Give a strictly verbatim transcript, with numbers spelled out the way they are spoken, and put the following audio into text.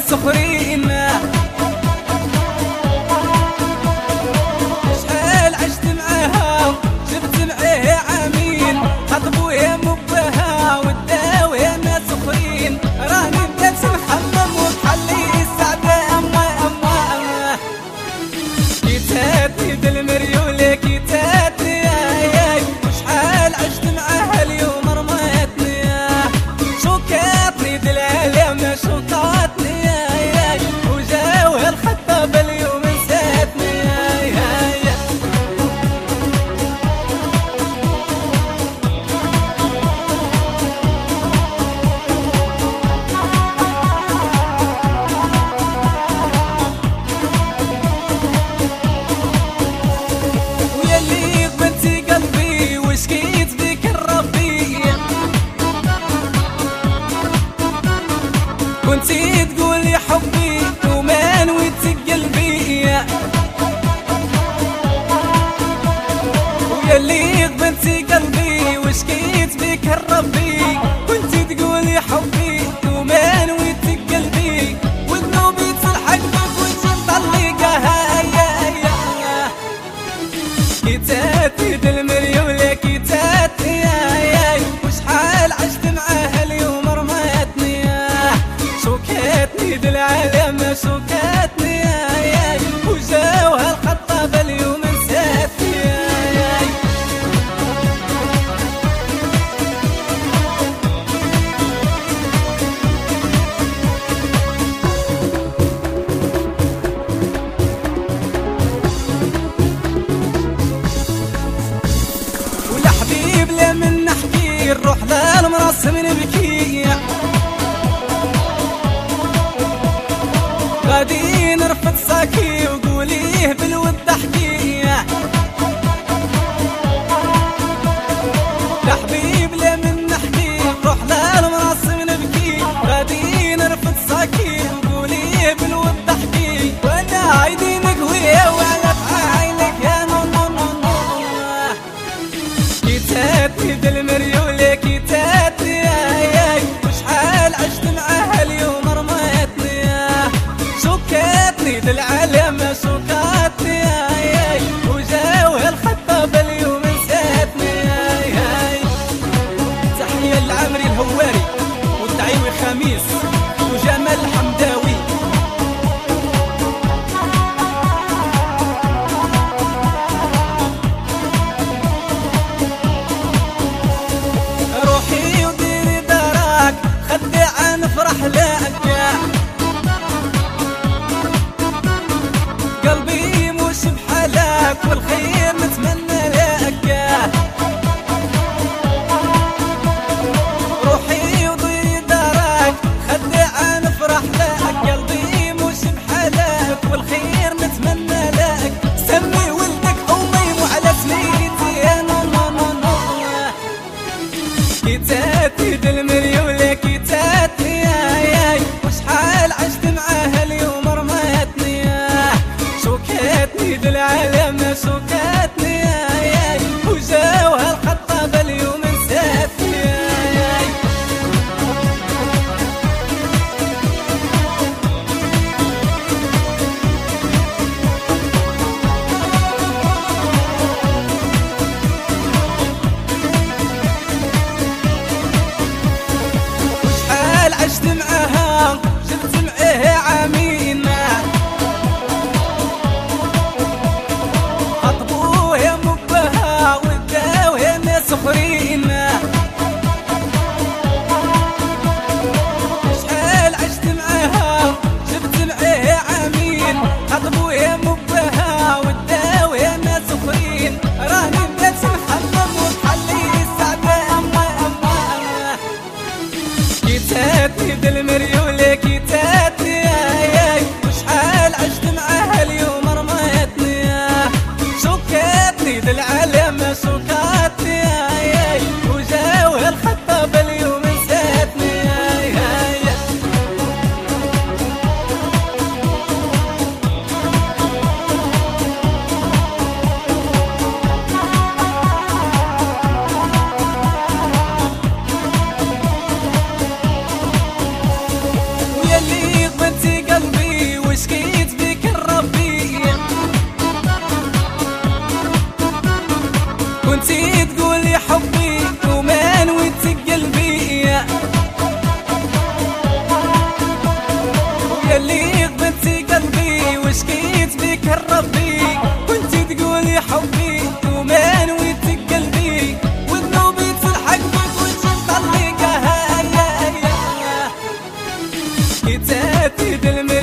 ناس اخرين. شحال عشت معاها شفت معاها عامين، خطبوها مبها وداوها ناس اخرين. راني بدات نحمم وبحلي السعداء اما اما اما كي تاتني د المريولة كي تاتني ياي، وشحال عشت معاها اليوم رماتني، شوكاتني د العالم شوكاتني ياي، وجاوها الخطاب اليوم نساتني ياي. ويلي قبلتي قلبي وشكيت بك الربي، كنتي تقولي حبي وما نويتك قلبي. ويلي قبلتي قلبي وشكيت بك الربي، كنتي تقولي حبي وما نويتك قلبي، وذنوبي تلحق بك وجي مطلقها يا يا. كي تاتي د المريولة كي تاتي ياي، وشحال عشت معاها اليوم رماتني، شوكاتني د العالم شوكاتني ياي، وجاوها الخطاب اليوم نساتني ياي. ولا حبيب لا من نحكي نروح للمرسم نبكي، غادي نرفد ساكي وقوليه بالود احكي. لا حبيب لا من نحكي نروح للمراسم نبكي، غادي نرفد ساكي وقوليه بالود احكي، وانا عايدي نقويه وعلى فعايلك يا نو نو نو نو. كي تاتني د المريولة كي تاتني ياي، وشحال عشت معاها اليوم رماتني، شوكاتني د العالم شوكاتني ياي، وجاوها الخطاب اليوم نساتني ياي. تحية للعمري الهواري والدعيوي خميس وجمال الحمداوي. روحي وديري دارك خدي عن فرح لك، حياتي بالمثل